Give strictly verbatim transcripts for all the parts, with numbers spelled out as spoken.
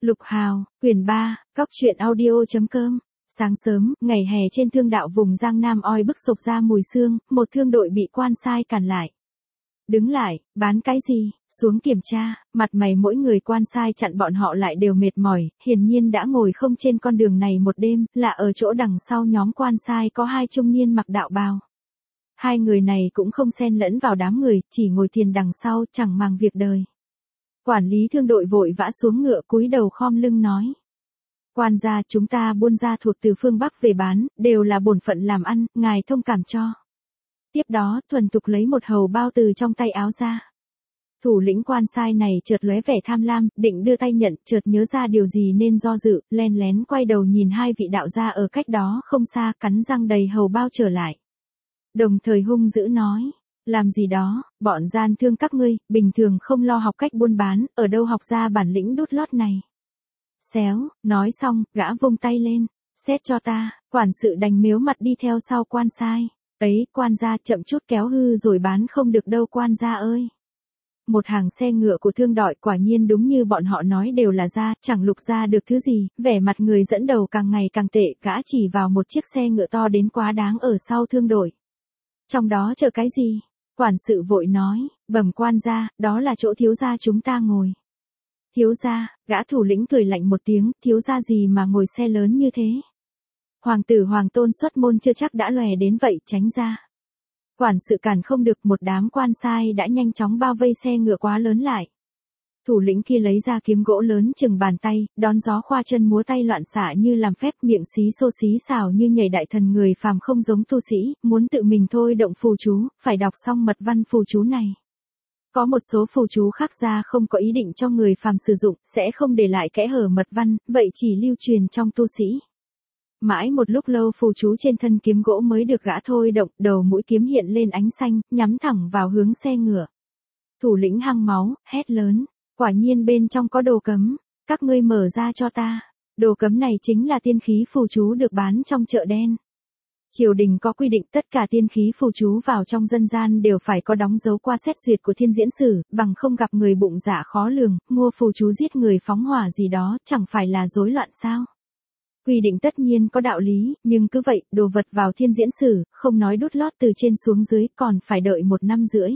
Lục Hào, quyển ba, cóc truyện audio.com. Sáng sớm, ngày hè trên thương đạo vùng Giang Nam oi bức sộc ra mùi sương, một thương đội bị quan sai cản lại. Đứng lại, bán cái gì, xuống kiểm tra, mặt mày mỗi người quan sai chặn bọn họ lại đều mệt mỏi, hiển nhiên đã ngồi không trên con đường này một đêm, là ở chỗ đằng sau nhóm quan sai có hai trung niên mặc đạo bào. Hai người này cũng không xen lẫn vào đám người, chỉ ngồi thiền đằng sau, chẳng màng việc đời. Quản lý thương đội vội vã xuống ngựa cúi đầu khom lưng nói. Quan gia chúng ta buôn ra thuộc từ phương Bắc về bán, đều là bổn phận làm ăn, ngài thông cảm cho. Tiếp đó, thuần tục lấy một hầu bao từ trong tay áo ra. Thủ lĩnh quan sai này chợt lóe vẻ tham lam, định đưa tay nhận, chợt nhớ ra điều gì nên do dự, len lén quay đầu nhìn hai vị đạo gia ở cách đó không xa, cắn răng đầy hầu bao trở lại. Đồng thời hung dữ nói. Làm gì đó, bọn gian thương các ngươi, bình thường không lo học cách buôn bán, ở đâu học ra bản lĩnh đút lót này. Xéo, nói xong, gã vung tay lên, xét cho ta, quản sự đành mếu mặt đi theo sau quan sai. Ấy, quan gia chậm chút kéo hư rồi bán không được đâu quan gia ơi. Một hàng xe ngựa của thương đội quả nhiên đúng như bọn họ nói đều là ra, chẳng lục ra được thứ gì, vẻ mặt người dẫn đầu càng ngày càng tệ, gã chỉ vào một chiếc xe ngựa to đến quá đáng ở sau thương đội. Trong đó chờ cái gì? Quản sự vội nói, bẩm quan gia, đó là chỗ thiếu gia chúng ta ngồi. Thiếu gia, gã thủ lĩnh cười lạnh một tiếng, thiếu gia gì mà ngồi xe lớn như thế? Hoàng tử hoàng tôn xuất môn chưa chắc đã lòe đến vậy, tránh ra. Quản sự cản không được, một đám quan sai đã nhanh chóng bao vây xe ngựa quá lớn lại. Thủ lĩnh kia lấy ra kiếm gỗ lớn chừng bàn tay, đón gió khoa chân múa tay loạn xạ như làm phép, miệng xí xô xí xào như nhảy đại thần, người phàm không giống tu sĩ, muốn tự mình thôi động phù chú, phải đọc xong mật văn phù chú này. Có một số phù chú khác ra không có ý định cho người phàm sử dụng, sẽ không để lại kẽ hở mật văn, vậy chỉ lưu truyền trong tu sĩ. Mãi một lúc lâu phù chú trên thân kiếm gỗ mới được gã thôi động, đầu mũi kiếm hiện lên ánh xanh, nhắm thẳng vào hướng xe ngựa. Thủ lĩnh hăng máu, hét lớn. Quả nhiên bên trong có đồ cấm, các ngươi mở ra cho ta. Đồ cấm này chính là tiên khí phù chú được bán trong chợ đen. Triều đình có quy định tất cả tiên khí phù chú vào trong dân gian đều phải có đóng dấu qua xét duyệt của thiên diễn sử, bằng không gặp người bụng dạ khó lường, mua phù chú giết người phóng hỏa gì đó, chẳng phải là rối loạn sao? Quy định tất nhiên có đạo lý, nhưng cứ vậy, đồ vật vào thiên diễn sử, không nói đút lót từ trên xuống dưới, còn phải đợi một năm rưỡi.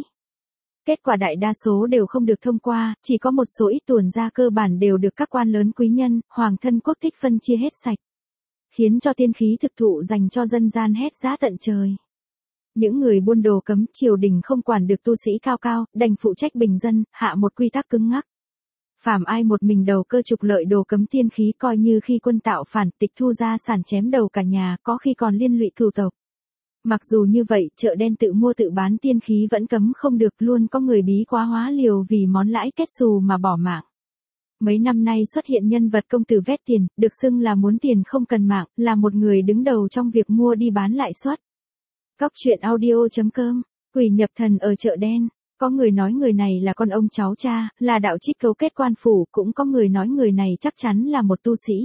Kết quả đại đa số đều không được thông qua, chỉ có một số ít tuồn ra cơ bản đều được các quan lớn quý nhân, hoàng thân quốc thích phân chia hết sạch. Khiến cho tiên khí thực thụ dành cho dân gian hết giá tận trời. Những người buôn đồ cấm, triều đình không quản được tu sĩ cao cao, đành phụ trách bình dân, hạ một quy tắc cứng ngắc. Phàm ai một mình đầu cơ trục lợi đồ cấm tiên khí coi như khi quân tạo phản, tịch thu gia sản chém đầu cả nhà, có khi còn liên lụy cửu tộc. Mặc dù như vậy, chợ đen tự mua tự bán tiên khí vẫn cấm không được, luôn có người bí quá hóa liều vì món lãi kết xù mà bỏ mạng. Mấy năm nay xuất hiện nhân vật công tử vét tiền, được xưng là muốn tiền không cần mạng, là một người đứng đầu trong việc mua đi bán lãi suất. Cóc truyện audio.com, quỷ nhập thần ở chợ đen. Có người nói người này là con ông cháu cha, là đạo trích cấu kết quan phủ, cũng có người nói người này chắc chắn là một tu sĩ.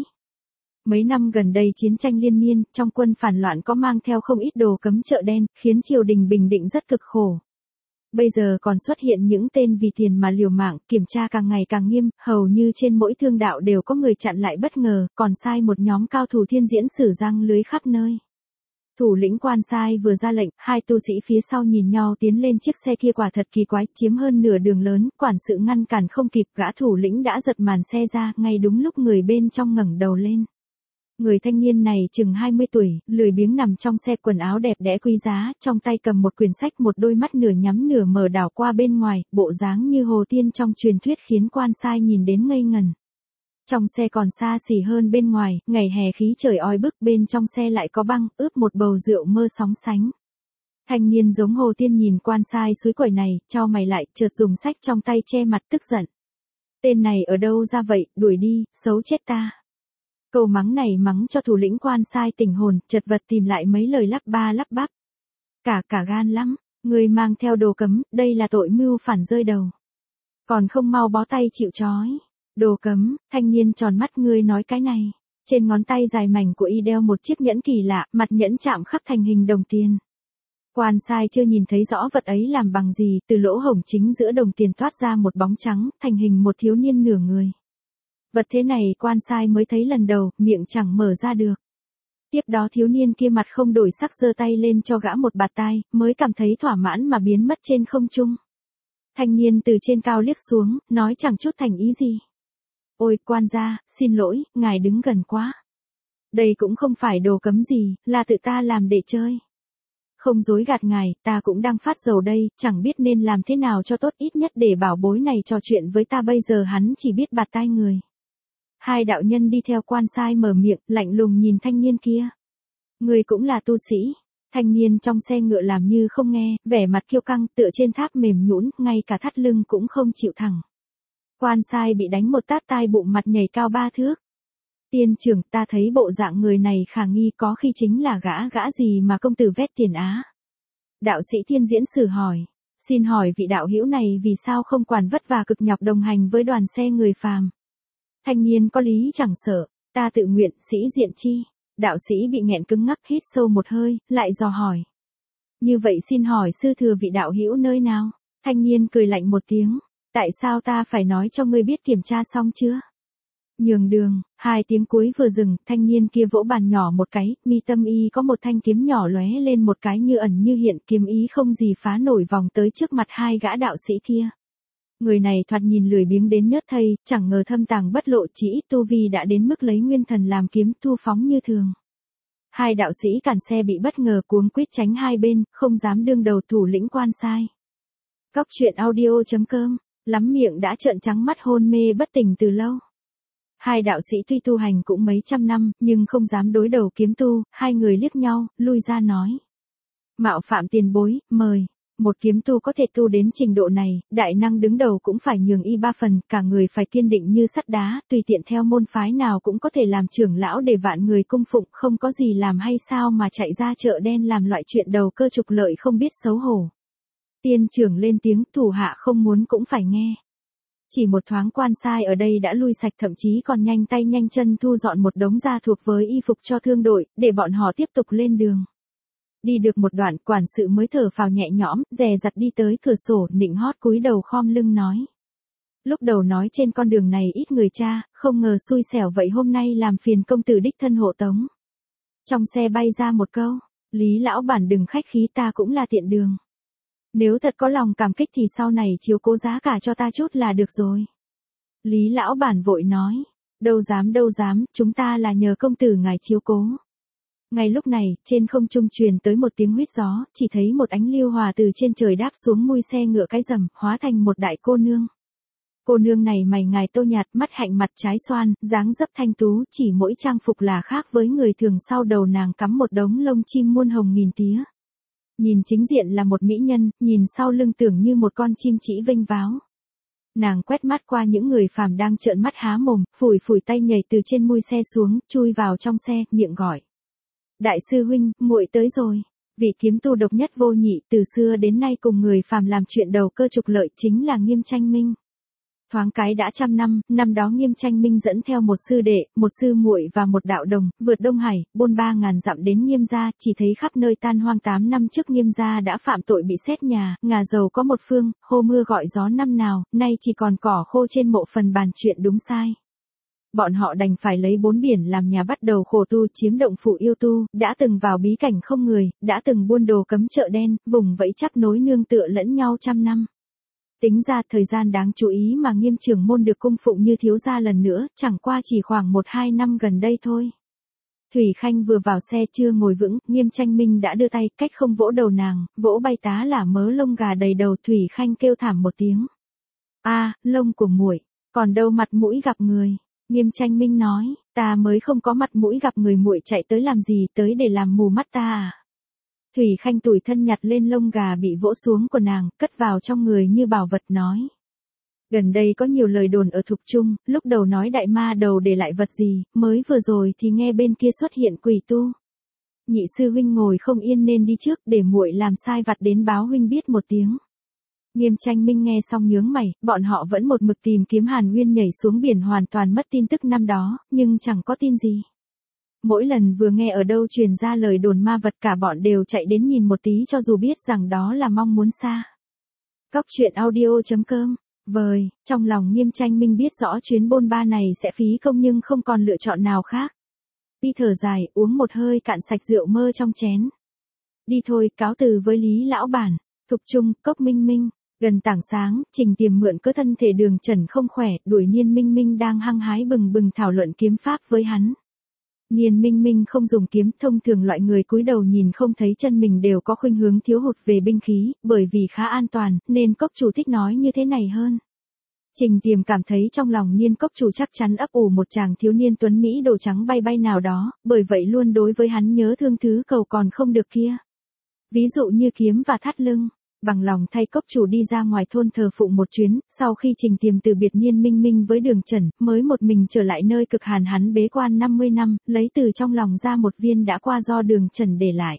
Mấy năm gần đây chiến tranh liên miên, trong quân phản loạn có mang theo không ít đồ cấm chợ đen, khiến triều đình bình định rất cực khổ. Bây giờ còn xuất hiện những tên vì tiền mà liều mạng, kiểm tra càng ngày càng nghiêm, hầu như trên mỗi thương đạo đều có người chặn lại bất ngờ, còn sai một nhóm cao thủ thiên diễn sử giăng lưới khắp nơi. Thủ lĩnh quan sai vừa ra lệnh, hai tu sĩ phía sau nhìn nhau tiến lên chiếc xe kia quả thật kỳ quái, chiếm hơn nửa đường lớn, quản sự ngăn cản không kịp, gã thủ lĩnh đã giật màn xe ra, ngay đúng lúc người bên trong ngẩng đầu lên. Người thanh niên này chừng hai mươi tuổi, lười biếng nằm trong xe, quần áo đẹp đẽ quý giá, trong tay cầm một quyển sách, một đôi mắt nửa nhắm nửa mở đảo qua bên ngoài, bộ dáng như hồ tiên trong truyền thuyết khiến quan sai nhìn đến ngây ngần. Trong xe còn xa xỉ hơn bên ngoài, ngày hè khí trời oi bức, bên trong xe lại có băng, ướp một bầu rượu mơ sóng sánh. Thanh niên giống hồ tiên nhìn quan sai suối quẩy này, chau mày lại, chợt dùng sách trong tay che mặt tức giận. Tên này ở đâu ra vậy, đuổi đi, xấu chết ta. Câu mắng này mắng cho thủ lĩnh quan sai tỉnh hồn, chật vật tìm lại mấy lời lắp ba lắp bắp. Cả cả gan lắm, người mang theo đồ cấm, đây là tội mưu phản rơi đầu. Còn không mau bó tay chịu trói. Đồ cấm, thanh niên tròn mắt, ngươi nói cái này. Trên ngón tay dài mảnh của y đeo một chiếc nhẫn kỳ lạ, mặt nhẫn chạm khắc thành hình đồng tiền. Quan sai chưa nhìn thấy rõ vật ấy làm bằng gì, từ lỗ hổng chính giữa đồng tiền toát ra một bóng trắng, thành hình một thiếu niên nửa người. Vật thế này quan sai mới thấy lần đầu, miệng chẳng mở ra được. Tiếp đó thiếu niên kia mặt không đổi sắc giơ tay lên cho gã một bạt tai, mới cảm thấy thỏa mãn mà biến mất trên không trung. Thanh niên từ trên cao liếc xuống, nói chẳng chút thành ý gì. Ôi, quan gia, xin lỗi, ngài đứng gần quá. Đây cũng không phải đồ cấm gì, là tự ta làm để chơi. Không dối gạt ngài, ta cũng đang phát dầu đây, chẳng biết nên làm thế nào cho tốt, ít nhất để bảo bối này trò chuyện với ta. Bây giờ hắn chỉ biết bạt tai người. Hai đạo nhân đi theo quan sai mở miệng, lạnh lùng nhìn thanh niên kia. Người cũng là tu sĩ. Thanh niên trong xe ngựa làm như không nghe, vẻ mặt kiêu căng, tựa trên tháp mềm nhũn, ngay cả thắt lưng cũng không chịu thẳng. Quan sai bị đánh một tát tai bụng mặt nhảy cao ba thước. Tiên trưởng, ta thấy bộ dạng người này khả nghi, có khi chính là gã gã gì mà công tử vét tiền á. Đạo sĩ Thiên Diễn Sử hỏi. Xin hỏi vị đạo hữu này vì sao không quản vất vả cực nhọc đồng hành với đoàn xe người phàm. Thanh niên có lý chẳng sợ, ta tự nguyện, sĩ diện chi. Đạo sĩ bị nghẹn cứng ngắc, hít sâu một hơi, lại dò hỏi. Như vậy xin hỏi sư thừa vị đạo hữu nơi nào? Thanh niên cười lạnh một tiếng. Tại sao ta phải nói cho ngươi biết, kiểm tra xong chưa? Nhường đường, hai tiếng cuối vừa dừng, thanh niên kia vỗ bàn nhỏ một cái, mi tâm y có một thanh kiếm nhỏ lóe lên một cái như ẩn như hiện, kiếm ý không gì phá nổi vòng tới trước mặt hai gã đạo sĩ kia. Người này thoạt nhìn lười biếng đến nhớt thây, chẳng ngờ thâm tàng bất lộ, chỉ ít tu vi đã đến mức lấy nguyên thần làm kiếm thu phóng như thường. Hai đạo sĩ cản xe bị bất ngờ cuống quýt tránh hai bên, không dám đương đầu thủ lĩnh quan sai. Cóc truyện audio chấm com, lắm miệng đã trợn trắng mắt hôn mê bất tỉnh từ lâu. Hai đạo sĩ tuy tu hành cũng mấy trăm năm, nhưng không dám đối đầu kiếm tu, hai người liếc nhau, lui ra nói. Mạo phạm tiền bối, mời. Một kiếm tu có thể tu đến trình độ này, đại năng đứng đầu cũng phải nhường y ba phần, cả người phải kiên định như sắt đá, tùy tiện theo môn phái nào cũng có thể làm trưởng lão để vạn người cung phụng, không có gì làm hay sao mà chạy ra chợ đen làm loại chuyện đầu cơ trục lợi không biết xấu hổ. Tiên trưởng lên tiếng, thủ hạ không muốn cũng phải nghe. Chỉ một thoáng quan sai ở đây đã lui sạch, thậm chí còn nhanh tay nhanh chân thu dọn một đống gia thuộc với y phục cho thương đội, để bọn họ tiếp tục lên đường. Đi được một đoạn, quản sự mới thở phào nhẹ nhõm, dè dặt đi tới cửa sổ, nịnh hót cúi đầu khom lưng nói. Lúc đầu nói trên con đường này ít người cha, không ngờ xui xẻo vậy, hôm nay làm phiền công tử đích thân hộ tống. Trong xe bay ra một câu, Lý lão bản đừng khách khí, ta cũng là tiện đường. Nếu thật có lòng cảm kích thì sau này chiếu cố giá cả cho ta chút là được rồi. Lý lão bản vội nói, đâu dám đâu dám, chúng ta là nhờ công tử ngài chiếu cố. Ngay lúc này, trên không trung truyền tới một tiếng huýt gió, chỉ thấy một ánh lưu hòa từ trên trời đáp xuống mui xe ngựa cái rầm, hóa thành một đại cô nương. Cô nương này mày ngài tô nhạt, mắt hạnh mặt trái xoan, dáng dấp thanh tú, chỉ mỗi trang phục là khác với người thường, sau đầu nàng cắm một đống lông chim muôn hồng nghìn tía. Nhìn chính diện là một mỹ nhân, nhìn sau lưng tưởng như một con chim chỉ vênh váo. Nàng quét mắt qua những người phàm đang trợn mắt há mồm, phủi phủi tay nhảy từ trên mui xe xuống, chui vào trong xe, miệng gọi. Đại sư huynh, muội tới rồi. Vị kiếm tu độc nhất vô nhị, từ xưa đến nay cùng người phàm làm chuyện đầu cơ trục lợi, chính là Nghiêm Tranh Minh. Thoáng cái đã trăm năm, năm đó Nghiêm Tranh Minh dẫn theo một sư đệ, một sư muội và một đạo đồng, vượt Đông Hải, bôn ba ngàn dặm đến Nghiêm gia, chỉ thấy khắp nơi tan hoang. Tám năm trước Nghiêm gia đã phạm tội bị xét nhà, ngà dầu có một phương, hô mưa gọi gió năm nào, nay chỉ còn cỏ khô trên mộ phần bàn chuyện đúng sai. Bọn họ đành phải lấy bốn biển làm nhà, bắt đầu khổ tu, chiếm động phủ yêu tu, đã từng vào bí cảnh không người, đã từng buôn đồ cấm chợ đen, vùng vẫy chắp nối nương tựa lẫn nhau trăm năm. Tính ra thời gian đáng chú ý mà Nghiêm trưởng môn được cung phụng như thiếu gia lần nữa, chẳng qua chỉ khoảng một hai năm gần đây thôi. Thủy Khanh vừa vào xe chưa ngồi vững, Nghiêm Tranh Minh đã đưa tay, cách không vỗ đầu nàng, vỗ bay tá là mớ lông gà đầy đầu. Thủy Khanh kêu thảm một tiếng. A, lông của muội, còn đâu mặt mũi gặp người. Nghiêm Tranh Minh nói, ta mới không có mặt mũi gặp người, muội chạy tới làm gì, tới để làm mù mắt ta à? Thủy Khanh tủi thân nhặt lên lông gà bị vỗ xuống của nàng, cất vào trong người như bảo vật nói. Gần đây có nhiều lời đồn ở Thục Trung, lúc đầu nói đại ma đầu để lại vật gì, mới vừa rồi thì nghe bên kia xuất hiện quỷ tu. Nhị sư huynh ngồi không yên nên đi trước, để muội làm sai vặt đến báo huynh biết một tiếng. Nghiêm Tranh Minh nghe xong nhướng mày, bọn họ vẫn một mực tìm kiếm Hàn Nguyên nhảy xuống biển, hoàn toàn mất tin tức năm đó, nhưng chẳng có tin gì. Mỗi lần vừa nghe ở đâu truyền ra lời đồn ma vật, cả bọn đều chạy đến nhìn một tí, cho dù biết rằng đó là mong muốn xa. Cóc truyện audio chấm com Vời, trong lòng Nghiêm Tranh Minh biết rõ chuyến bôn ba này sẽ phí công nhưng không còn lựa chọn nào khác. Y thở dài, uống một hơi cạn sạch rượu mơ trong chén. Đi thôi, cáo từ với Lý lão bản. Thục Trung, Cốc Minh Minh. Gần tảng sáng, Trình Tiềm mượn cớ thân thể Đường Trần không khỏe, đuổi Niên Minh Minh đang hăng hái bừng bừng thảo luận kiếm pháp với hắn. Niên Minh Minh không dùng kiếm, thông thường loại người cúi đầu nhìn không thấy chân mình đều có khuynh hướng thiếu hụt về binh khí, bởi vì khá an toàn, nên cốc chủ thích nói như thế này hơn. Trình Tiềm cảm thấy trong lòng Niên cốc chủ chắc chắn ấp ủ một chàng thiếu niên tuấn Mỹ đồ trắng bay bay nào đó, bởi vậy luôn đối với hắn nhớ thương thứ cầu còn không được kia. Ví dụ như kiếm và thắt lưng. Bằng lòng thay cốc chủ đi ra ngoài thôn thờ phụng một chuyến, sau khi Trình Tiềm từ biệt Niên Minh Minh với Đường Trần, mới một mình trở lại nơi cực hàn hắn bế quan năm mươi năm, lấy từ trong lòng ra một viên đã qua do Đường Trần để lại.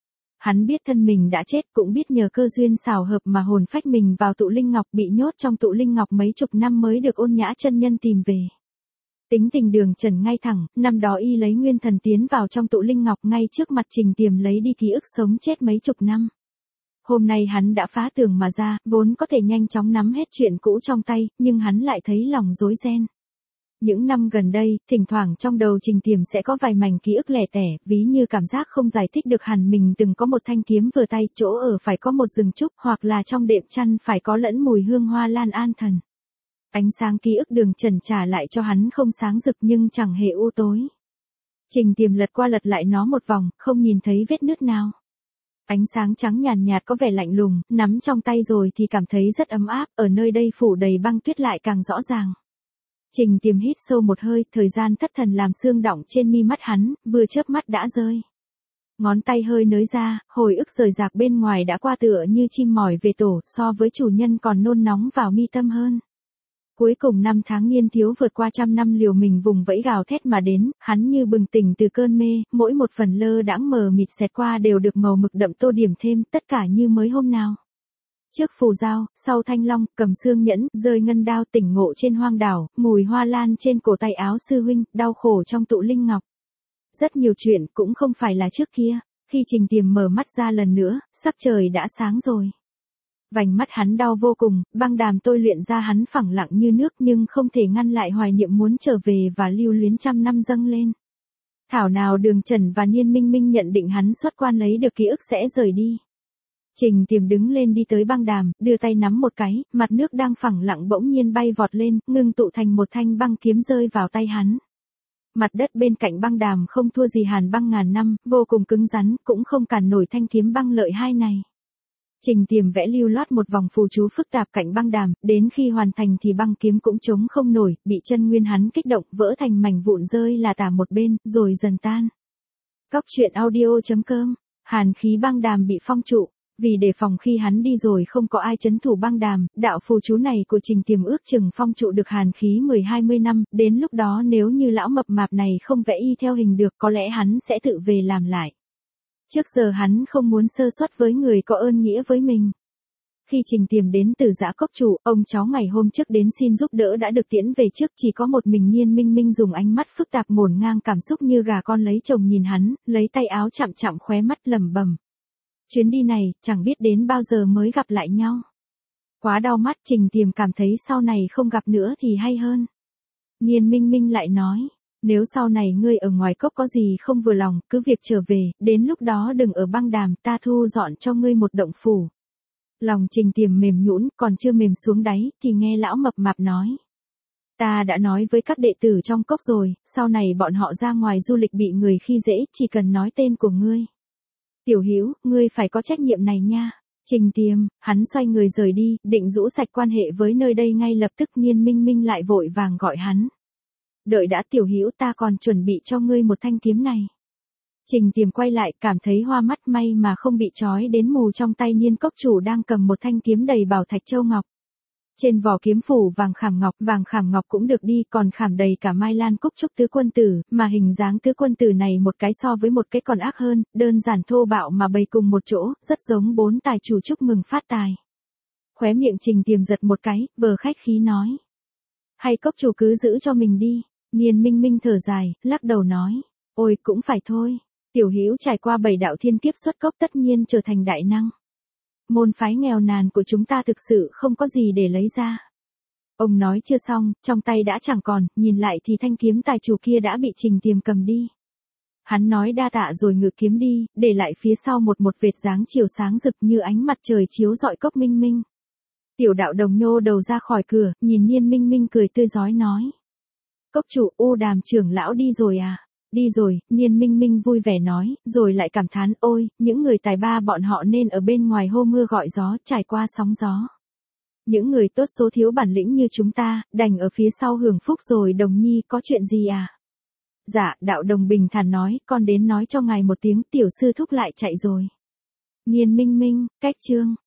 Hắn biết thân mình đã chết, cũng biết nhờ cơ duyên xảo hợp mà hồn phách mình vào tụ linh ngọc, bị nhốt trong tụ linh ngọc mấy chục năm mới được Ôn Nhã chân nhân tìm về. Tính tình Đường Trần ngay thẳng, năm đó y lấy nguyên thần tiến vào trong tụ linh ngọc ngay trước mặt Trình Tiềm lấy đi ký ức sống chết mấy chục năm. Hôm nay hắn đã phá tường mà ra, vốn có thể nhanh chóng nắm hết chuyện cũ trong tay, nhưng hắn lại thấy lòng rối ren. Những năm gần đây, thỉnh thoảng trong đầu Trình Tiềm sẽ có vài mảnh ký ức lẻ tẻ, ví như cảm giác không giải thích được hẳn mình từng có một thanh kiếm vừa tay, chỗ ở phải có một rừng trúc, hoặc là trong đệm chăn phải có lẫn mùi hương hoa lan an thần. Ánh sáng ký ức Đường Trần trả lại cho hắn không sáng rực nhưng chẳng hề u tối. Trình Tiềm lật qua lật lại nó một vòng, không nhìn thấy vết nứt nào. Ánh sáng trắng nhàn nhạt, nhạt có vẻ lạnh lùng, nắm trong tay rồi thì cảm thấy rất ấm áp, ở nơi đây phủ đầy băng tuyết lại càng rõ ràng. Trình Tiềm hít sâu một hơi, thời gian thất thần làm sương đọng trên mi mắt hắn, vừa chớp mắt đã rơi. Ngón tay hơi nới ra, hồi ức rời rạc bên ngoài đã qua tựa như chim mỏi về tổ, so với chủ nhân còn nôn nóng vào mi tâm hơn. Cuối cùng năm tháng niên thiếu vượt qua trăm năm liều mình vùng vẫy gào thét mà đến, hắn như bừng tỉnh từ cơn mê, mỗi một phần lơ đãng mờ mịt xẹt qua đều được màu mực đậm tô điểm thêm, tất cả như mới hôm nào. Trước phù dao, sau thanh long, cầm xương nhẫn, rơi ngân đao, tỉnh ngộ trên hoang đảo, mùi hoa lan trên cổ tay áo sư huynh, đau khổ trong tụ linh ngọc. Rất nhiều chuyện cũng không phải là trước kia, khi Trình Tiềm mở mắt ra lần nữa, sắc trời đã sáng rồi. Vành mắt hắn đau vô cùng, băng đàm tôi luyện ra hắn phẳng lặng như nước nhưng không thể ngăn lại hoài niệm muốn trở về và lưu luyến trăm năm dâng lên. Thảo nào Đường Trần và Niên Minh Minh nhận định hắn xuất quan lấy được ký ức sẽ rời đi. Trình Tiềm đứng lên đi tới băng đàm, đưa tay nắm một cái, mặt nước đang phẳng lặng bỗng nhiên bay vọt lên, ngưng tụ thành một thanh băng kiếm rơi vào tay hắn. Mặt đất bên cạnh băng đàm không thua gì hàn băng ngàn năm, vô cùng cứng rắn, cũng không cản nổi thanh kiếm băng lợi hai này. Trình Tiềm vẽ lưu loát một vòng phù chú phức tạp cạnh băng đàm, đến khi hoàn thành thì băng kiếm cũng chống không nổi, bị chân nguyên hắn kích động, vỡ thành mảnh vụn rơi là tả một bên, rồi dần tan. Cóc truyện audio chấm com, hàn khí băng đàm bị phong trụ, vì đề phòng khi hắn đi rồi không có ai trấn thủ băng đàm, đạo phù chú này của Trình Tiềm ước chừng phong trụ được hàn khí mười hai mươi năm, đến lúc đó nếu như lão mập mạp này không vẽ y theo hình được có lẽ hắn sẽ tự về làm lại. Trước giờ hắn không muốn sơ suất với người có ơn nghĩa với mình. Khi Trình Tiềm đến từ Dã Cốc chủ, ông cháu ngày hôm trước đến xin giúp đỡ đã được tiễn về trước, chỉ có một mình Niên Minh Minh dùng ánh mắt phức tạp ngổn ngang cảm xúc như gà con lấy chồng nhìn hắn, lấy tay áo chạm chạm khóe mắt lẩm bẩm. Chuyến đi này, chẳng biết đến bao giờ mới gặp lại nhau. Quá đau mắt, Trình Tiềm cảm thấy sau này không gặp nữa thì hay hơn. Niên Minh Minh lại nói. Nếu sau này ngươi ở ngoài cốc có gì không vừa lòng, cứ việc trở về, đến lúc đó đừng ở băng đàm, ta thu dọn cho ngươi một động phủ. Lòng Trình Tiềm mềm nhũn, còn chưa mềm xuống đáy, thì nghe lão mập mạp nói. Ta đã nói với các đệ tử trong cốc rồi, sau này bọn họ ra ngoài du lịch bị người khi dễ, chỉ cần nói tên của ngươi. Tiểu Hữu, ngươi phải có trách nhiệm này nha. Trình Tiềm, hắn xoay người rời đi, định rũ sạch quan hệ với nơi đây ngay lập tức. Niên Minh Minh lại vội vàng gọi hắn. Đợi đã Tiểu Hữu, ta còn chuẩn bị cho ngươi một thanh kiếm này. Trình Tiềm quay lại, cảm thấy hoa mắt, may mà không bị trói đến mù, trong tay Niên cốc chủ đang cầm một thanh kiếm đầy bảo thạch châu ngọc. Trên vỏ kiếm phủ vàng khảm ngọc, vàng khảm ngọc cũng được đi, còn khảm đầy cả mai lan cúc trúc tứ quân tử, mà hình dáng tứ quân tử này một cái so với một cái còn ác hơn, đơn giản thô bạo mà bày cùng một chỗ, rất giống bốn tài chủ chúc mừng phát tài. Khóe miệng Trình Tiềm giật một cái, vờ khách khí nói. Hay cốc chủ cứ giữ cho mình đi. Niên Minh Minh thở dài, lắc đầu nói. Ôi cũng phải thôi. Tiểu Hữu trải qua bảy đạo thiên kiếp xuất cốc tất nhiên trở thành đại năng. Môn phái nghèo nàn của chúng ta thực sự không có gì để lấy ra. Ông nói chưa xong, trong tay đã chẳng còn, nhìn lại thì thanh kiếm tài chủ kia đã bị Trình Tiềm cầm đi. Hắn nói đa tạ rồi ngự kiếm đi, để lại phía sau một một vệt dáng chiều sáng rực như ánh mặt trời chiếu rọi Cốc Minh Minh. Tiểu đạo đồng nhô đầu ra khỏi cửa, nhìn Niên Minh Minh cười tươi rói nói. Cốc chủ, U Đàm trưởng lão đi rồi à? Đi rồi, Niên Minh Minh vui vẻ nói, rồi lại cảm thán, ôi, những người tài ba bọn họ nên ở bên ngoài hô mưa gọi gió, trải qua sóng gió. Những người tốt số thiếu bản lĩnh như chúng ta, đành ở phía sau hưởng phúc rồi. Đồng nhi, có chuyện gì à? Dạ, đạo đồng bình thản nói, con đến nói cho ngài một tiếng, tiểu sư thúc lại chạy rồi. Niên Minh Minh, cách chương.